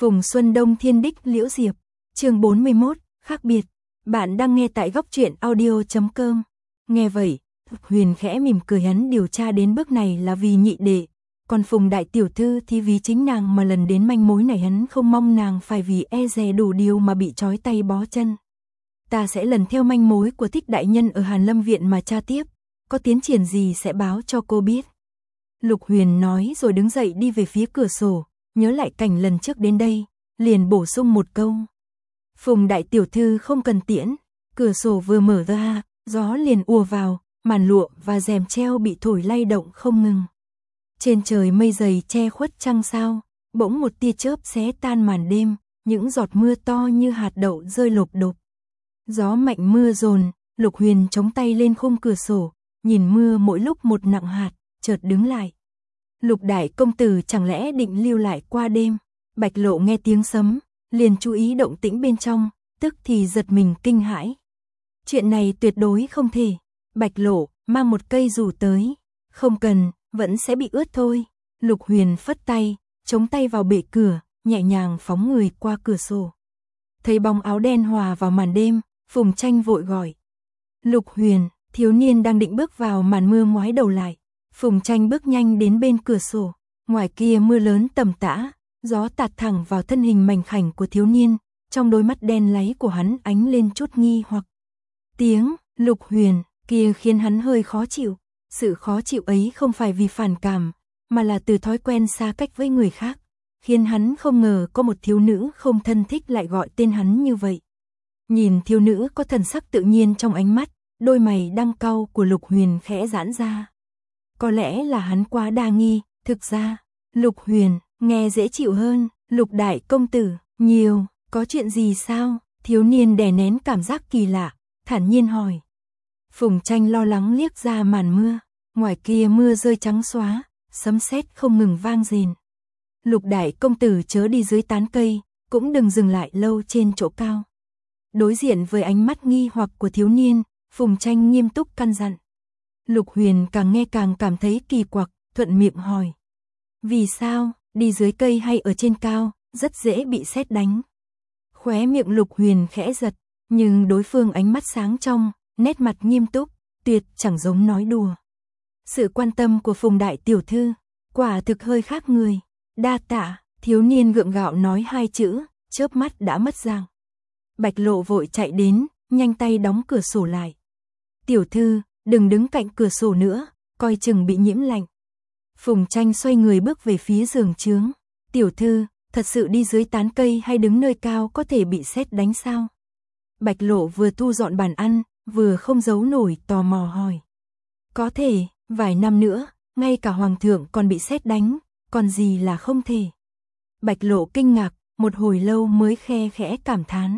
Phùng Xuân Đông Thiên Đích Liễu Diệp, chương 41, khác biệt. Bạn đang nghe tại góc truyện audio.com. Nghe vậy, Huyền khẽ mỉm cười, hắn điều tra đến bước này là vì nhị đệ, còn Phùng đại tiểu thư thì vì chính nàng mà lần đến manh mối này, hắn không mong nàng phải vì e dè đủ điều mà bị trói tay bó chân. Ta sẽ lần theo manh mối của Thích đại nhân ở Hàn Lâm viện mà tra tiếp, có tiến triển gì sẽ báo cho cô biết. Lục Huyền nói rồi đứng dậy đi về phía cửa sổ, nhớ lại cảnh lần trước đến đây, liền bổ sung một câu. Phùng đại tiểu thư không cần tiễn. Cửa sổ vừa mở ra, gió liền ùa vào, màn lụa và rèm treo bị thổi lay động không ngừng. Trên trời mây dày che khuất trăng sao, bỗng một tia chớp xé tan màn đêm, những giọt mưa to như hạt đậu rơi lộp đột. Gió mạnh mưa dồn, Lục Huyền chống tay lên khung cửa sổ, nhìn mưa mỗi lúc một nặng hạt, chợt đứng lại. Lục đại công tử chẳng lẽ định lưu lại qua đêm? Bạch Lộ nghe tiếng sấm, liền chú ý động tĩnh bên trong, tức thì giật mình kinh hãi. Chuyện này tuyệt đối không thể. Bạch Lộ, mang một cây dù tới. Không cần, vẫn sẽ bị ướt thôi. Lục Huyền phất tay, chống tay vào bệ cửa, nhẹ nhàng phóng người qua cửa sổ. Thấy bóng áo đen hòa vào màn đêm, Phùng Tranh vội gọi. Lục Huyền, thiếu niên đang định bước vào màn mưa ngoái đầu lại. Phùng Tranh bước nhanh đến bên cửa sổ, ngoài kia mưa lớn tầm tã, gió tạt thẳng vào thân hình mảnh khảnh của thiếu niên, trong đôi mắt đen láy của hắn ánh lên chút nghi hoặc. Tiếng Lục Huyền kia khiến hắn hơi khó chịu, sự khó chịu ấy không phải vì phản cảm, mà là từ thói quen xa cách với người khác, khiến hắn không ngờ có một thiếu nữ không thân thích lại gọi tên hắn như vậy. Nhìn thiếu nữ có thần sắc tự nhiên trong ánh mắt, đôi mày đang cau của Lục Huyền khẽ giãn ra. Có lẽ là hắn quá đa nghi, thực ra, Lục Huyền, nghe dễ chịu hơn, Lục đại công tử, nhiều, có chuyện gì sao? Thiếu niên đè nén cảm giác kỳ lạ, thản nhiên hỏi. Phùng Tranh lo lắng liếc ra màn mưa, ngoài kia mưa rơi trắng xóa, sấm sét không ngừng vang rền. Lục đại công tử chớ đi dưới tán cây, cũng đừng dừng lại lâu trên chỗ cao. Đối diện với ánh mắt nghi hoặc của thiếu niên, Phùng Tranh nghiêm túc căn dặn. Lục Huyền càng nghe càng cảm thấy kỳ quặc, thuận miệng hỏi. Vì sao, đi dưới cây hay ở trên cao, rất dễ bị sét đánh. Khóe miệng Lục Huyền khẽ giật, nhưng đối phương ánh mắt sáng trong, nét mặt nghiêm túc, tuyệt chẳng giống nói đùa. Sự quan tâm của Phùng đại tiểu thư, quả thực hơi khác người. Đa tạ, thiếu niên gượng gạo nói hai chữ, chớp mắt đã mất dạng. Bạch Lộ vội chạy đến, nhanh tay đóng cửa sổ lại. Tiểu thư, đừng đứng cạnh cửa sổ nữa, coi chừng bị nhiễm lạnh. Phùng Tranh xoay người bước về phía giường trướng. Tiểu thư, thật sự đi dưới tán cây hay đứng nơi cao có thể bị sét đánh sao? Bạch Lộ vừa thu dọn bàn ăn, vừa không giấu nổi tò mò hỏi. Có thể, vài năm nữa, ngay cả hoàng thượng còn bị sét đánh, còn gì là không thể. Bạch Lộ kinh ngạc, một hồi lâu mới khe khẽ cảm thán.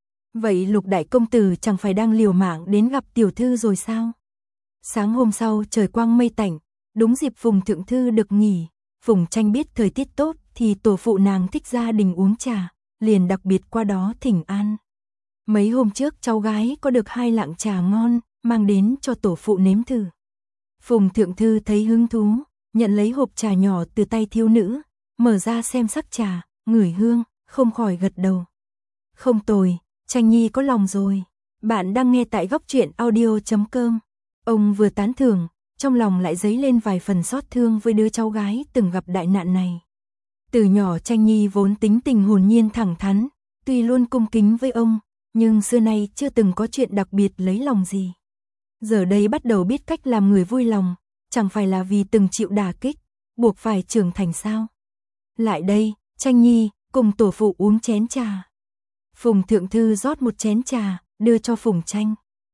Vậy Lục đại công tử chẳng phải đang liều mạng đến gặp tiểu thư rồi sao? Sáng hôm sau trời quang mây tạnh, đúng dịp Phùng thượng thư được nghỉ. Phùng Tranh biết thời tiết tốt thì tổ phụ nàng thích gia đình uống trà, liền đặc biệt qua đó thỉnh an. Mấy hôm trước cháu gái có được 2 lạng trà ngon, mang đến cho tổ phụ nếm thử. Phùng thượng thư thấy hứng thú, nhận lấy hộp trà nhỏ từ tay thiếu nữ, mở ra xem sắc trà, ngửi hương, không khỏi gật đầu. Không tồi, Tranh nhi có lòng rồi. Bạn đang nghe tại góc truyện audio.com. Ông vừa tán thưởng, trong lòng lại dấy lên vài phần xót thương với đứa cháu gái từng gặp đại nạn này. Từ nhỏ Tranh nhi vốn tính tình hồn nhiên thẳng thắn, tuy luôn cung kính với ông, nhưng xưa nay chưa từng có chuyện đặc biệt lấy lòng gì. Giờ đây bắt đầu biết cách làm người vui lòng, chẳng phải là vì từng chịu đả kích, buộc phải trưởng thành sao. Lại đây, Tranh nhi, cùng tổ phụ uống chén trà. Phùng thượng thư rót một chén trà, đưa cho Phùng Tranh.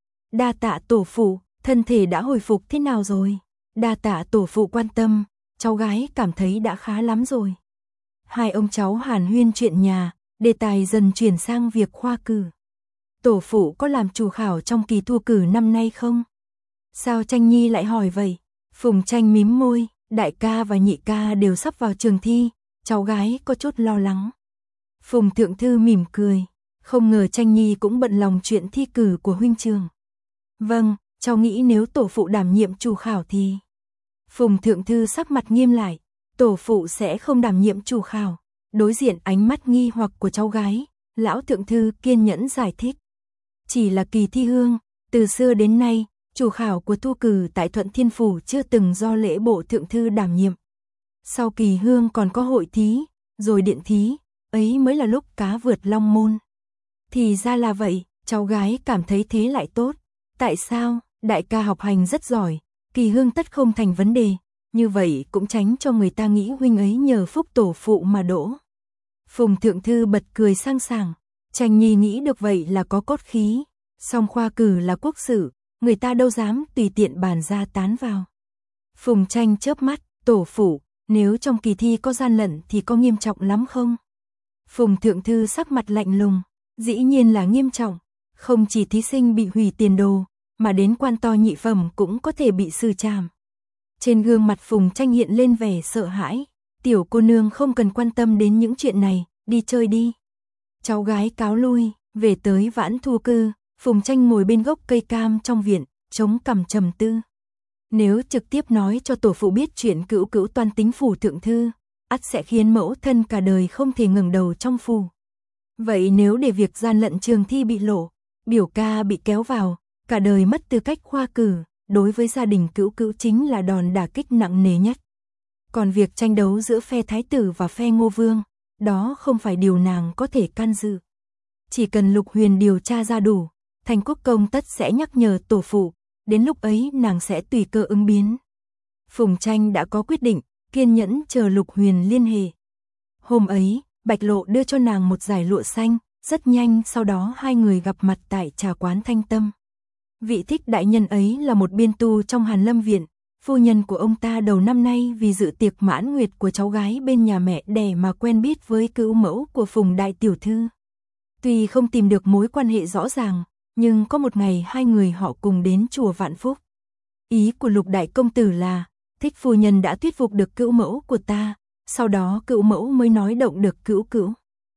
Đa tạ tổ phụ, thân thể đã hồi phục thế nào rồi? Đa tạ tổ phụ quan tâm, cháu gái cảm thấy đã khá lắm rồi. Hai ông cháu hàn huyên chuyện nhà, đề tài dần chuyển sang việc khoa cử. Tổ phụ có làm chủ khảo trong kỳ thi cử năm nay không? Sao Tranh nhi lại hỏi vậy? Phùng Tranh mím môi, đại ca và nhị ca đều sắp vào trường thi, cháu gái có chút lo lắng. Phùng thượng thư mỉm cười, không ngờ Tranh nhi cũng bận lòng chuyện thi cử của huynh trường. Vâng, cháu nghĩ nếu tổ phụ đảm nhiệm chủ khảo thì... Phùng thượng thư sắc mặt nghiêm lại, tổ phụ sẽ không đảm nhiệm chủ khảo. Đối diện ánh mắt nghi hoặc của cháu gái, lão thượng thư kiên nhẫn giải thích. Chỉ là kỳ thi hương, từ xưa đến nay, chủ khảo của thu cử tại Thuận Thiên Phủ chưa từng do lễ bộ thượng thư đảm nhiệm. Sau kỳ hương còn có hội thí, rồi điện thí, ấy mới là lúc cá vượt long môn. Thì ra là vậy, cháu gái cảm thấy thế lại tốt. Tại sao? Đại ca học hành rất giỏi, kỳ hương tất không thành vấn đề, như vậy cũng tránh cho người ta nghĩ huynh ấy nhờ phúc tổ phụ mà đỗ. Phùng thượng thư bật cười sang sảng, Tranh Nhi nghĩ được vậy là có cốt khí, song khoa cử là quốc sự, người ta đâu dám tùy tiện bàn ra tán vào. Phùng Tranh chớp mắt, tổ phụ, nếu trong kỳ thi có gian lận thì có nghiêm trọng lắm không? Phùng thượng thư sắc mặt lạnh lùng, dĩ nhiên là nghiêm trọng, không chỉ thí sinh bị hủy tiền đồ, mà đến quan to nhị phẩm cũng có thể bị xử trảm. Trên gương mặt Phùng Tranh hiện lên vẻ sợ hãi, tiểu cô nương không cần quan tâm đến những chuyện này, đi chơi đi. Cháu gái cáo lui, về tới Vãn Thu Cư, Phùng Tranh ngồi bên gốc cây cam trong viện, chống cằm trầm tư. Nếu trực tiếp nói cho tổ phụ biết chuyện cữu cữu toan tính phủ thượng thư, ắt sẽ khiến mẫu thân cả đời không thể ngẩng đầu trong phủ. Vậy nếu để việc gian lận trường thi bị lộ, biểu ca bị kéo vào, cả đời mất tư cách khoa cử, đối với gia đình cữu cữu chính là đòn đả kích nặng nề nhất. Còn việc tranh đấu giữa phe thái tử và phe Ngô Vương, đó không phải điều nàng có thể can dự. Chỉ cần Lục Huyền điều tra ra đủ, Thành Quốc công tất sẽ nhắc nhở tổ phụ, đến lúc ấy nàng sẽ tùy cơ ứng biến. Phùng Tranh đã có quyết định, kiên nhẫn chờ Lục Huyền liên hệ. Hôm ấy, Bạch Lộ đưa cho nàng một dải lụa xanh, rất nhanh sau đó hai người gặp mặt tại trà quán Thanh Tâm. Vị thích đại nhân ấy là một biên tu trong Hàn Lâm Viện, phu nhân của ông ta đầu năm nay vì dự tiệc mãn nguyệt của cháu gái bên nhà mẹ đẻ mà quen biết với cữu mẫu của Phùng đại tiểu thư. Tuy không tìm được mối quan hệ rõ ràng, nhưng có một ngày hai người họ cùng đến chùa Vạn Phúc. Ý của Lục đại công tử là, thích phu nhân đã thuyết phục được cữu mẫu của ta, sau đó cữu mẫu mới nói động được cữu cữu.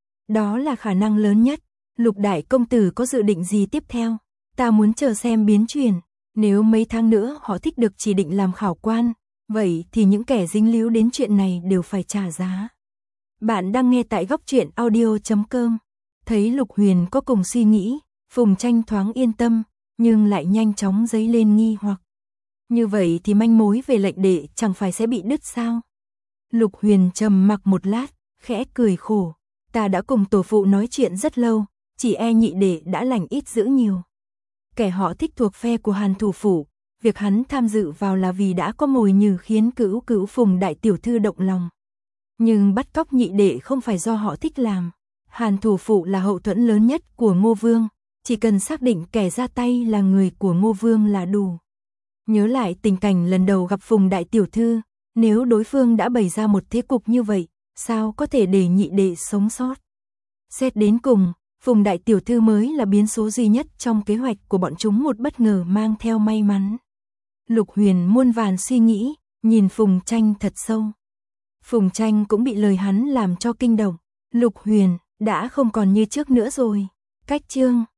Đó là khả năng lớn nhất. Lục đại công tử có dự định gì tiếp theo? Ta muốn chờ xem biến chuyển. Nếu mấy tháng nữa họ thích được chỉ định làm khảo quan, vậy thì những kẻ dính líu đến chuyện này đều phải trả giá. Bạn đang nghe tại góc truyện audio.com. Thấy Lục Huyền có cùng suy nghĩ, Phùng Tranh thoáng yên tâm, nhưng lại nhanh chóng dấy lên nghi hoặc. Như vậy thì manh mối về lệnh đệ chẳng phải sẽ bị đứt sao? Lục Huyền trầm mặc một lát, khẽ cười khổ. Ta đã cùng tổ phụ nói chuyện rất lâu, chỉ e nhị đệ đã lành ít giữ nhiều. Kẻ họ thích thuộc phe của Hàn thủ phủ, việc hắn tham dự vào là vì đã có mồi nhử khiến cữu cữu Phùng đại tiểu thư động lòng. Nhưng bắt cóc nhị đệ không phải do họ thích làm. Hàn thủ phủ là hậu thuẫn lớn nhất của Ngô Vương, chỉ cần xác định kẻ ra tay là người của Ngô Vương là đủ. Nhớ lại tình cảnh lần đầu gặp Phùng đại tiểu thư, nếu đối phương đã bày ra một thế cục như vậy, sao có thể để nhị đệ sống sót? Xét đến cùng, Phùng đại tiểu thư mới là biến số duy nhất trong kế hoạch của bọn chúng, một bất ngờ mang theo may mắn. Lục Huyền muôn vàn suy nghĩ, nhìn Phùng Tranh thật sâu. Phùng Tranh cũng bị lời hắn làm cho kinh động. Lục Huyền đã không còn như trước nữa rồi. Cách chương